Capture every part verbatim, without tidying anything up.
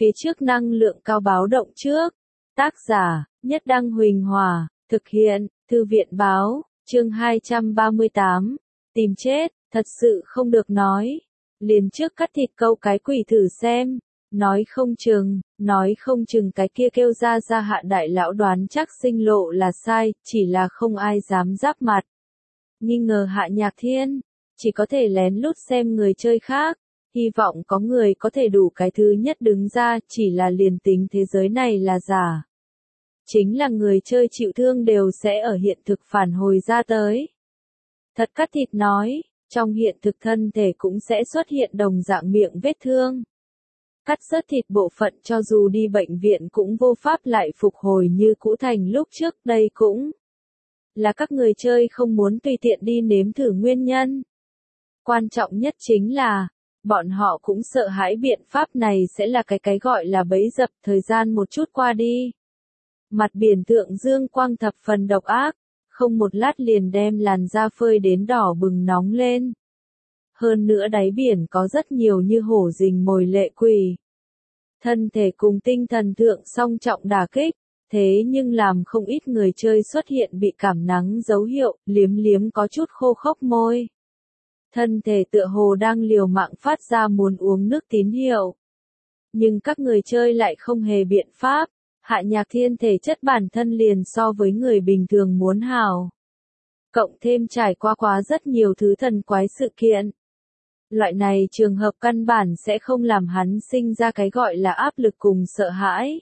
phía trước năng lượng cao báo động trước. Tác giả, Nhất Đăng Huỳnh Hòa, thực hiện, Thư viện Báo, chương hai trăm ba mươi tám, tìm chết, thật sự không được nói. Liền trước cắt thịt câu cái quỷ thử xem, nói không chừng, nói không chừng cái kia kêu ra ra Hạ đại lão đoán chắc sinh lộ là sai, chỉ là không ai dám giáp mặt. Nghi ngờ Hạ Nhạc Thiên, chỉ có thể lén lút xem người chơi khác, hy vọng có người có thể đủ cái thứ nhất đứng ra, chỉ là liền tính thế giới này là giả. Chính là người chơi chịu thương đều sẽ ở hiện thực phản hồi ra tới. Thật cắt thịt nói, trong hiện thực thân thể cũng sẽ xuất hiện đồng dạng miệng vết thương. Cắt rớt thịt bộ phận cho dù đi bệnh viện cũng vô pháp lại phục hồi như cũ thành lúc trước, đây cũng là các người chơi không muốn tùy tiện đi nếm thử nguyên nhân. Quan trọng nhất chính là, bọn họ cũng sợ hãi biện pháp này sẽ là cái cái gọi là bẫy dập, thời gian một chút qua đi. Mặt biển thượng dương quang thập phần độc ác, không một lát liền đem làn da phơi đến đỏ bừng nóng lên. Hơn nữa đáy biển có rất nhiều như hổ rình mồi lệ quỷ. Thân thể cùng tinh thần thượng song trọng đả kích, thế nhưng làm không ít người chơi xuất hiện bị cảm nắng dấu hiệu, liếm liếm có chút khô khốc môi. Thân thể tựa hồ đang liều mạng phát ra muốn uống nước tín hiệu. Nhưng các người chơi lại không hề biện pháp. Hạ Nhạc Thiên thể chất bản thân liền so với người bình thường muốn hào. Cộng thêm trải qua quá rất nhiều thứ thần quái sự kiện. Loại này trường hợp căn bản sẽ không làm hắn sinh ra cái gọi là áp lực cùng sợ hãi.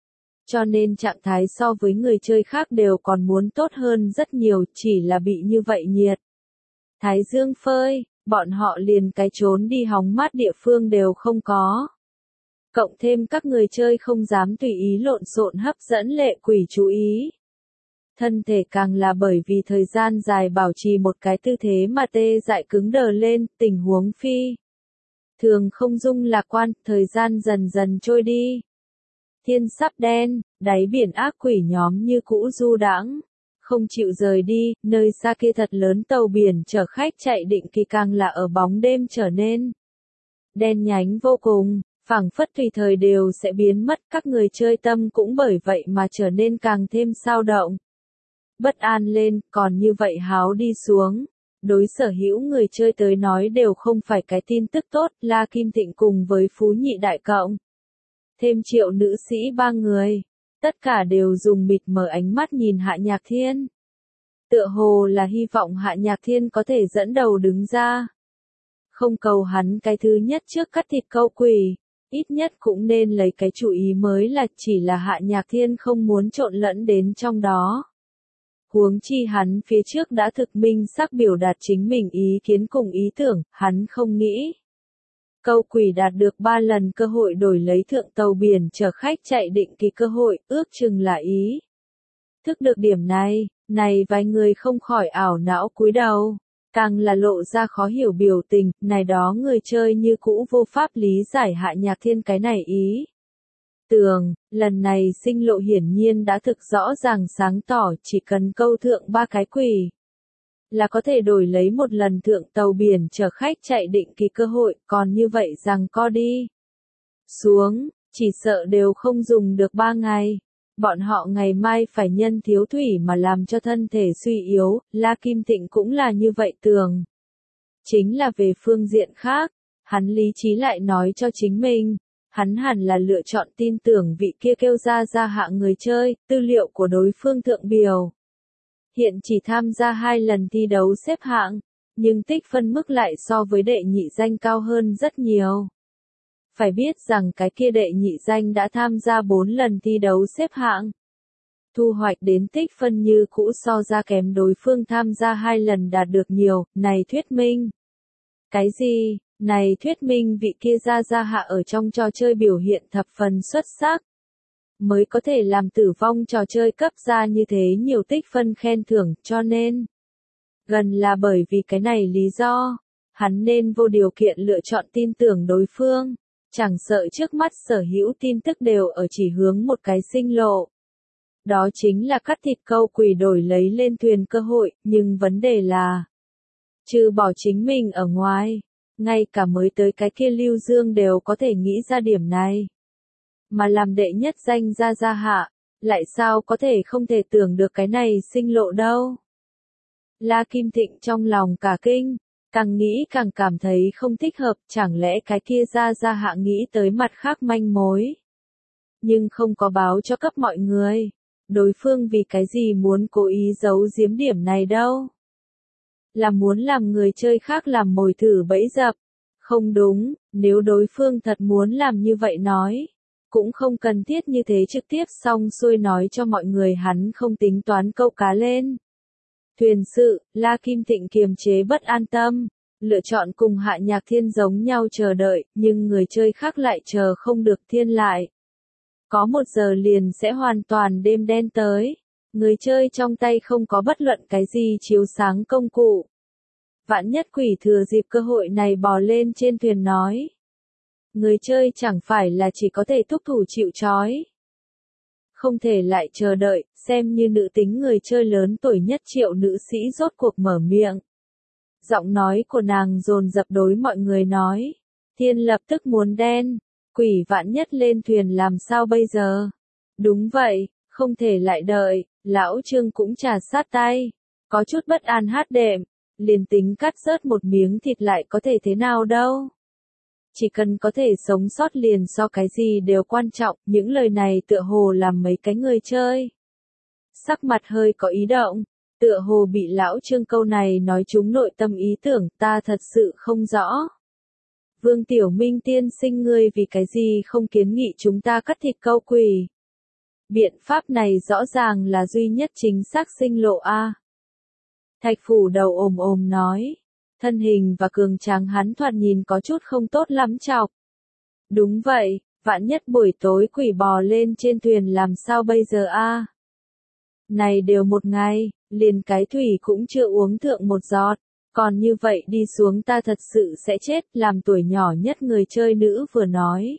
Cho nên trạng thái so với người chơi khác đều còn muốn tốt hơn rất nhiều, chỉ là bị như vậy nhiệt. Thái dương phơi, bọn họ liền cái trốn đi hóng mát địa phương đều không có. Cộng thêm các người chơi không dám tùy ý lộn xộn hấp dẫn lệ quỷ chú ý. Thân thể càng là bởi vì thời gian dài bảo trì một cái tư thế mà tê dại cứng đờ lên, tình huống phi. Thường không dung lạc quan, thời gian dần dần trôi đi. Thiên sắp đen, đáy biển ác quỷ nhóm như cũ du đãng, không chịu rời đi, nơi xa kia thật lớn tàu biển chở khách chạy định kỳ càng là ở bóng đêm trở nên đen nhánh vô cùng. Phảng phất tùy thời đều sẽ biến mất, các người chơi tâm cũng bởi vậy mà trở nên càng thêm xao động. Bất an lên, còn như vậy háo đi xuống. Đối sở hữu người chơi tới nói đều không phải cái tin tức tốt, La Kim Thịnh cùng với Phú Nhị Đại Cộng. Thêm triệu nữ sĩ ba người. Tất cả đều dùng mịt mờ ánh mắt nhìn Hạ Nhạc Thiên. Tựa hồ là hy vọng Hạ Nhạc Thiên có thể dẫn đầu đứng ra. Không cầu hắn cái thứ nhất trước cắt thịt câu quỷ. Ít nhất cũng nên lấy cái chủ ý mới là chỉ là Hạ Nhạc Thiên không muốn trộn lẫn đến trong đó. Huống chi hắn phía trước đã thực minh xác biểu đạt chính mình ý kiến cùng ý tưởng, hắn không nghĩ. Câu quỷ đạt được ba lần cơ hội đổi lấy thượng tàu biển chở khách chạy định kỳ cơ hội, ước chừng là ý. Thức được điểm này, này vài người không khỏi ảo não cúi đầu. Càng là lộ ra khó hiểu biểu tình, này đó người chơi như cũ vô pháp lý giải Hạ Nhạc Thiên cái này ý. Tường, lần này sinh lộ hiển nhiên đã thực rõ ràng sáng tỏ, chỉ cần câu thượng ba cái quỷ là có thể đổi lấy một lần thượng tàu biển chở khách chạy định kỳ cơ hội, còn như vậy rằng co đi xuống, chỉ sợ đều không dùng được ba ngày. Bọn họ ngày mai phải nhân thiếu thủy mà làm cho thân thể suy yếu, La Kim Thịnh cũng là như vậy tưởng. Chính là về phương diện khác, hắn lý trí lại nói cho chính mình, hắn hẳn là lựa chọn tin tưởng vị kia kêu ra ra hạng người chơi, tư liệu của đối phương thượng biểu. Hiện chỉ tham gia hai lần thi đấu xếp hạng, nhưng tích phân mức lại so với đệ nhị danh cao hơn rất nhiều. Phải biết rằng cái kia đệ nhị danh đã tham gia bốn lần thi đấu xếp hạng. Thu hoạch đến tích phân như cũ so ra kém đối phương tham gia hai lần đạt được nhiều, này thuyết minh. Cái gì, này thuyết minh vị kia ra ra hạ ở trong trò chơi biểu hiện thập phần xuất sắc. Mới có thể làm tử vong trò chơi cấp ra như thế nhiều tích phân khen thưởng, cho nên. Gần là bởi vì cái này lý do, hắn nên vô điều kiện lựa chọn tin tưởng đối phương. Chẳng sợ trước mắt sở hữu tin tức đều ở chỉ hướng một cái sinh lộ. Đó chính là cắt thịt câu quỷ đổi lấy lên thuyền cơ hội, nhưng vấn đề là trừ bỏ chính mình ở ngoài, ngay cả mới tới cái kia Lưu Dương đều có thể nghĩ ra điểm này. mà làm đệ nhất danh gia gia hạ, lại sao có thể không thể tưởng được cái này sinh lộ đâu. La Kim Thịnh trong lòng cả kinh, càng nghĩ càng cảm thấy không thích hợp, chẳng lẽ cái kia gia gia hạ nghĩ tới mặt khác manh mối. Nhưng không có báo cho cấp mọi người, đối phương vì cái gì muốn cố ý giấu giếm điểm này đâu. Là muốn làm người chơi khác làm mồi thử bẫy dập. Không đúng, nếu đối phương thật muốn làm như vậy nói, cũng không cần thiết như thế trực tiếp xong xuôi nói cho mọi người hắn không tính toán câu cá lên. Thuyền sự, La Kim Thịnh kiềm chế bất an tâm, lựa chọn cùng Hạ Nhạc Thiên giống nhau chờ đợi, nhưng người chơi khác lại chờ không được thiên lại. Có một giờ liền sẽ hoàn toàn đêm đen tới, người chơi trong tay không có bất luận cái gì chiếu sáng công cụ. Vạn nhất quỷ thừa dịp cơ hội này bò lên trên thuyền nói. Người chơi chẳng phải là chỉ có thể thúc thủ chịu trói. Không thể lại chờ đợi, xem như nữ tính người chơi lớn tuổi nhất Triệu nữ sĩ rốt cuộc mở miệng. Giọng nói của nàng dồn dập đối mọi người nói. Thiên lập tức muốn đen, quỷ vạn nhất lên thuyền làm sao bây giờ? Đúng vậy, không thể lại đợi, lão Trương cũng trà sát tay. Có chút bất an hát đệm, liền tính cắt rớt một miếng thịt lại có thể thế nào đâu. Chỉ cần có thể sống sót liền so cái gì đều quan trọng, những lời này tựa hồ làm mấy cái người chơi. Sắc mặt hơi có ý động, tựa hồ bị lão Trương câu này nói trúng nội tâm ý tưởng, ta thật sự không rõ. Vương Tiểu Minh tiên sinh ngươi vì cái gì không kiến nghị chúng ta cắt thịt câu quỷ. Biện pháp này rõ ràng là duy nhất chính xác sinh lộ A. Thạch phủ đầu ồm ồm nói. Thân hình và cường tráng hắn thoạt nhìn có chút không tốt lắm chọc. Đúng vậy, vạn nhất buổi tối quỷ bò lên trên thuyền làm sao bây giờ a? Này đều một ngày, liền cái thủy cũng chưa uống thượng một giọt, còn như vậy đi xuống ta thật sự sẽ chết, làm tuổi nhỏ nhất người chơi nữ vừa nói.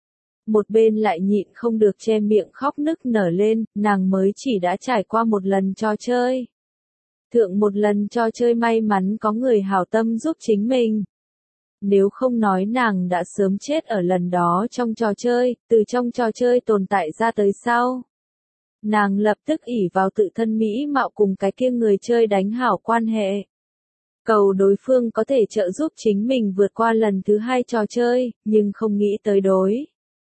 Một bên lại nhịn không được che miệng khóc nức nở lên, nàng mới chỉ đã trải qua một lần trò chơi. Thượng một lần trò chơi may mắn có người hảo tâm giúp chính mình. Nếu không nói nàng đã sớm chết ở lần đó trong trò chơi, từ trong trò chơi tồn tại ra tới sau. Nàng lập tức ỷ vào tự thân mỹ mạo cùng cái kia người chơi đánh hảo quan hệ. Cầu đối phương có thể trợ giúp chính mình vượt qua lần thứ hai trò chơi, nhưng không nghĩ tới đối.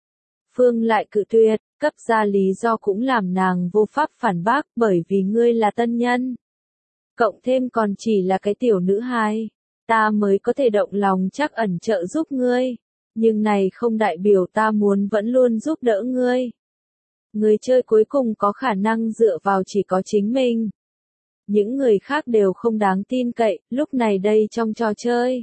Phương lại cự tuyệt, cấp ra lý do cũng làm nàng vô pháp phản bác bởi vì ngươi là tân nhân. Cộng thêm còn chỉ là cái tiểu nữ hài, ta mới có thể động lòng chắc ẩn trợ giúp ngươi, nhưng này không đại biểu ta muốn vẫn luôn giúp đỡ ngươi. Người chơi cuối cùng có khả năng dựa vào chỉ có chính mình. Những người khác đều không đáng tin cậy, lúc này đây trong trò chơi.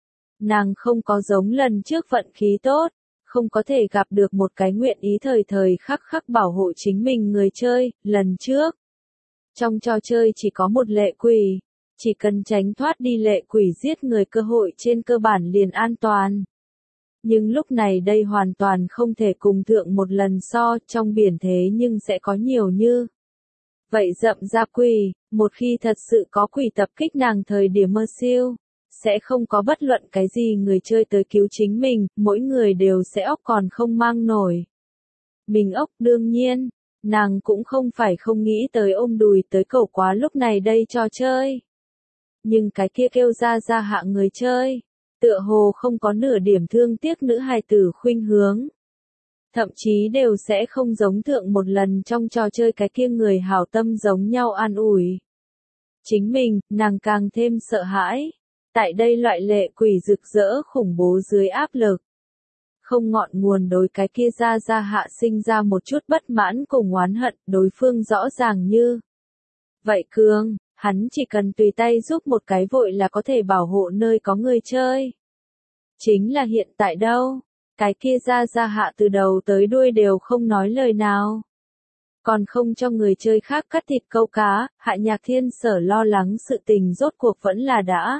Nàng không có giống lần trước vận khí tốt, không có thể gặp được một cái nguyện ý thời thời khắc khắc bảo hộ chính mình người chơi, lần trước. Trong trò chơi chỉ có một lệ quỷ, chỉ cần tránh thoát đi lệ quỷ giết người cơ hội trên cơ bản liền an toàn. Nhưng lúc này đây hoàn toàn không thể cùng thượng một lần so, trong biển thế nhưng sẽ có nhiều như. Vậy rậm ra quỷ, một khi thật sự có quỷ tập kích nàng thời điểm mơ siêu, sẽ không có bất luận cái gì người chơi tới cứu chính mình, mỗi người đều sẽ óc còn không mang nổi. Mình ốc đương nhiên. Nàng cũng không phải không nghĩ tới ôm đùi tới cầu quá lúc này đây trò chơi. Nhưng cái kia kêu ra ra hạ người chơi, tựa hồ không có nửa điểm thương tiếc nữ hài tử khuynh hướng. Thậm chí đều sẽ không giống thượng một lần trong trò chơi cái kia người hảo tâm giống nhau an ủi. Chính mình, nàng càng thêm sợ hãi. Tại đây loại lệ quỷ rực rỡ khủng bố dưới áp lực. Không ngọn nguồn đối cái kia ra ra hạ sinh ra một chút bất mãn cùng oán hận, đối phương rõ ràng như. Vậy Cương, hắn chỉ cần tùy tay giúp một cái vội là có thể bảo hộ nơi có người chơi. Chính là hiện tại đâu, cái kia ra ra hạ từ đầu tới đuôi đều không nói lời nào. Còn không cho người chơi khác cắt thịt câu cá, Hạ Nhạc Thiên sở lo lắng sự tình rốt cuộc vẫn là đã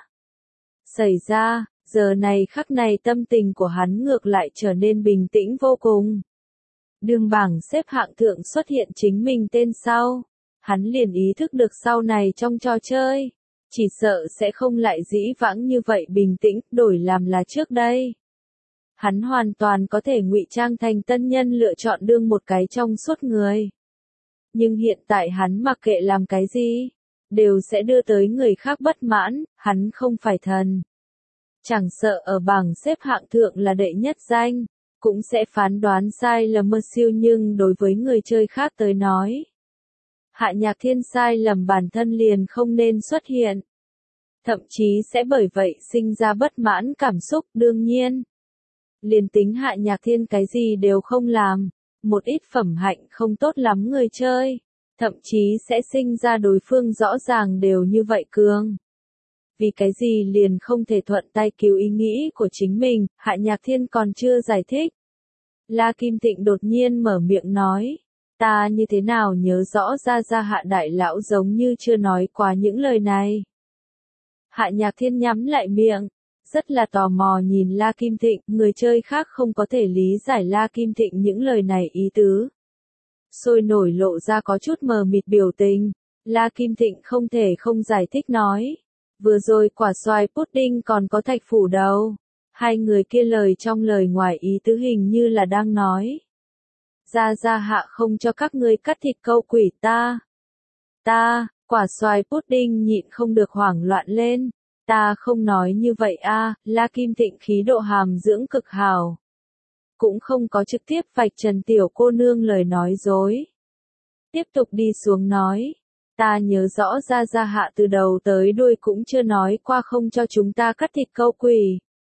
xảy ra. Giờ này khắc này tâm tình của hắn ngược lại trở nên bình tĩnh vô cùng. Đường bảng xếp hạng thượng xuất hiện chính mình tên sau. Hắn liền ý thức được sau này trong trò chơi. Chỉ sợ sẽ không lại dĩ vãng như vậy bình tĩnh, đổi làm là trước đây. Hắn hoàn toàn có thể ngụy trang thành tân nhân lựa chọn đương một cái trong suốt người. Nhưng hiện tại hắn mặc kệ làm cái gì, đều sẽ đưa tới người khác bất mãn, hắn không phải thần. Chẳng sợ ở bảng xếp hạng thượng là đệ nhất danh, cũng sẽ phán đoán sai lầm mơ siêu nhưng đối với người chơi khác tới nói. Hạ Nhạc Thiên sai lầm bản thân liền không nên xuất hiện. Thậm chí sẽ bởi vậy sinh ra bất mãn cảm xúc đương nhiên. Liền tính Hạ Nhạc Thiên cái gì đều không làm, một ít phẩm hạnh không tốt lắm người chơi, thậm chí sẽ sinh ra đối phương rõ ràng đều như vậy cường. Vì cái gì liền không thể thuận tay cứu ý nghĩ của chính mình, Hạ Nhạc Thiên còn chưa giải thích. La Kim Tịnh đột nhiên mở miệng nói, ta như thế nào nhớ rõ ra ra Hạ Đại Lão giống như chưa nói qua những lời này. Hạ Nhạc Thiên nhắm lại miệng, rất là tò mò nhìn La Kim Tịnh, người chơi khác không có thể lý giải La Kim Tịnh những lời này ý tứ. Sôi nổi lộ ra có chút mờ mịt biểu tình, La Kim Tịnh không thể không giải thích nói. Vừa rồi quả xoài pudding còn có thạch phủ đâu. Hai người kia lời trong lời ngoài ý tứ hình như là đang nói. Gia Gia Hạ không cho các ngươi cắt thịt câu quỷ ta. Ta, quả xoài pudding nhịn không được hoảng loạn lên. Ta không nói như vậy a, La Kim Tịnh khí độ hàm dưỡng cực hào. Cũng không có trực tiếp vạch trần tiểu cô nương lời nói dối. Tiếp tục đi xuống nói. Ta nhớ rõ Gia Gia Hạ từ đầu tới đuôi cũng chưa nói qua không cho chúng ta cắt thịt câu quỷ.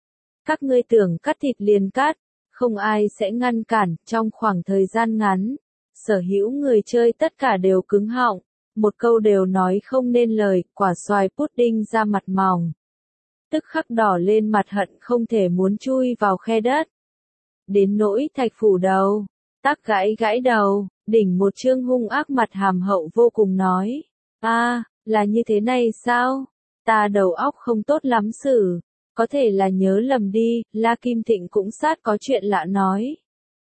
Các ngươi tưởng cắt thịt liền cắt, không ai sẽ ngăn cản, trong khoảng thời gian ngắn. Sở hữu người chơi tất cả đều cứng họng, một câu đều nói không nên lời, quả xoài pudding ra mặt mỏng. Tức khắc đỏ lên mặt hận không thể muốn chui vào khe đất. Đến nỗi thạch phủ đầu, tắc gãi gãi đầu, đỉnh một trương hung ác mặt hàm hậu vô cùng nói. A, là như thế này sao? Ta đầu óc không tốt lắm xử. Có thể là nhớ lầm đi, La Kim Tịnh cũng sát có chuyện lạ nói.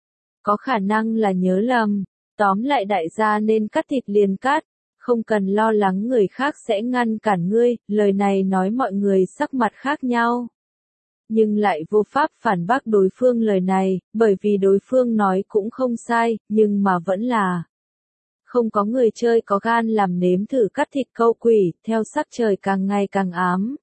Có khả năng là nhớ lầm, tóm lại đại gia nên cắt thịt liền cắt, không cần lo lắng người khác sẽ ngăn cản ngươi, lời này nói mọi người sắc mặt khác nhau. Nhưng lại vô pháp phản bác đối phương lời này, bởi vì đối phương nói cũng không sai, nhưng mà vẫn là. Không có người chơi có gan làm nếm thử cắt thịt câu quỷ, theo sắc trời càng ngày càng ám.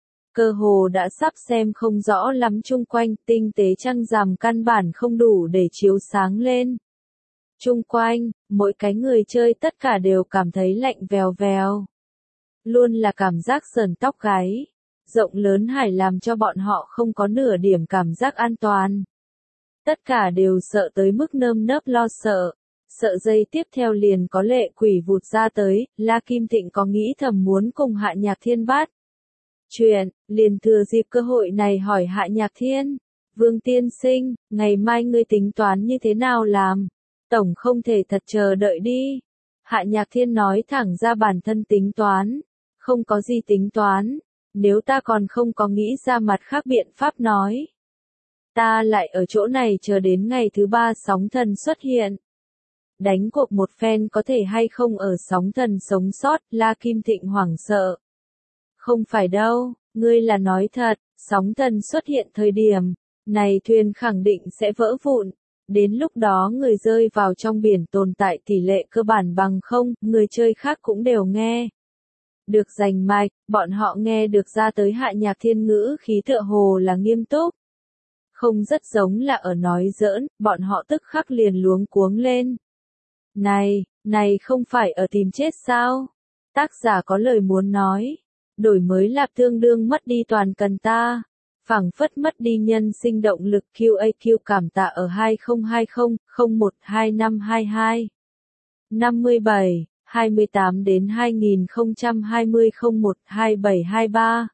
Cơ hồ đã sắp xem không rõ lắm chung quanh, tinh tế trăng rằm căn bản không đủ để chiếu sáng lên. Chung quanh, mỗi cái người chơi tất cả đều cảm thấy lạnh vèo vèo. Luôn là cảm giác sờn tóc gáy. Rộng lớn hải làm cho bọn họ không có nửa điểm cảm giác an toàn. Tất cả đều sợ tới mức nơm nớp lo sợ. Sợ giây tiếp theo liền có lệ quỷ vụt ra tới, La Kim Tịnh có nghĩ thầm muốn cùng Hạ Nhạc Thiên bắt chuyện, liền thừa dịp cơ hội này hỏi Hạ Nhạc Thiên. Vương tiên sinh, ngày mai ngươi tính toán như thế nào làm? Tổng không thể thật chờ đợi đi. Hạ Nhạc Thiên nói thẳng ra bản thân tính toán. Không có gì tính toán. Nếu ta còn không có nghĩ ra mặt khác biện pháp nói. Ta lại ở chỗ này chờ đến ngày thứ ba sóng thần xuất hiện. Đánh cuộc một phen có thể hay không ở sóng thần sống sót, La Kim Thịnh hoảng sợ. Không phải đâu, ngươi là nói thật, sóng thần xuất hiện thời điểm, này thuyền khẳng định sẽ vỡ vụn. Đến lúc đó người rơi vào trong biển tồn tại tỷ lệ cơ bản bằng không, người chơi khác cũng đều nghe. Được rành mạch, bọn họ nghe được ra tới Hạ Nhạc Thiên ngữ khí tựa hồ là nghiêm túc. Không rất giống là ở nói giỡn, bọn họ tức khắc liền luống cuống lên. Này, này không phải ở tìm chết sao? Tác giả có lời muốn nói. Đổi mới lạp tương đương mất đi toàn cần ta. Phảng phất mất đi nhân sinh động lực quy a quy cảm tạ ở hai không hai không, không một hai năm hai hai. năm mươi bảy, hai mươi tám đến hai nghìn không trăm hai mươi không một hai bảy hai ba.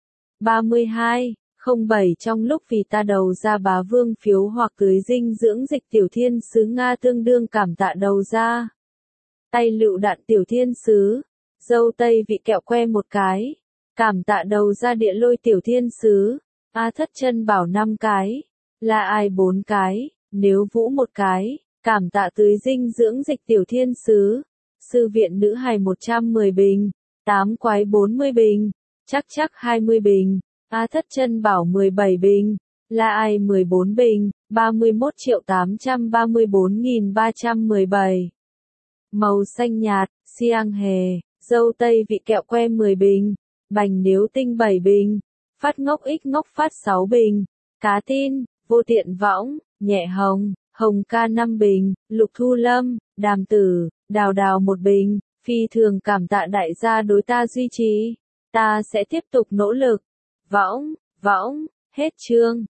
ba mươi hai, không bảy trong lúc vì ta đầu ra bá vương phiếu hoặc tưới dinh dưỡng dịch tiểu thiên sứ Nga tương đương cảm tạ đầu ra. Tay lựu đạn tiểu thiên sứ. Dâu tây vị kẹo que một cái. Cảm tạ đầu ra địa lôi tiểu thiên sứ. A thất chân bảo năm cái. Là ai bốn cái. Nếu vũ một cái. Cảm tạ tưới dinh dưỡng dịch tiểu thiên sứ. Sư viện nữ hài một trăm mười bình. Tám quái bốn mươi bình. Chắc chắc hai mươi bình. A thất chân bảo mười bảy bình. La Ai mười bốn bình, ba mươi mốt triệu tám trăm ba mươi bốn nghìn ba trăm mười bảy. Màu xanh nhạt, xiang hề, dâu tây vị kẹo que mười bình, bành điếu tinh bảy bình, phát ngốc ích ngốc phát sáu bình, cá tin, vô tiện võng, nhẹ hồng, hồng ca năm bình, lục thu lâm, đàm tử, đào đào một bình, phi thường cảm tạ đại gia đối ta duy trì, ta sẽ tiếp tục nỗ lực. Võng, võng, hết chương.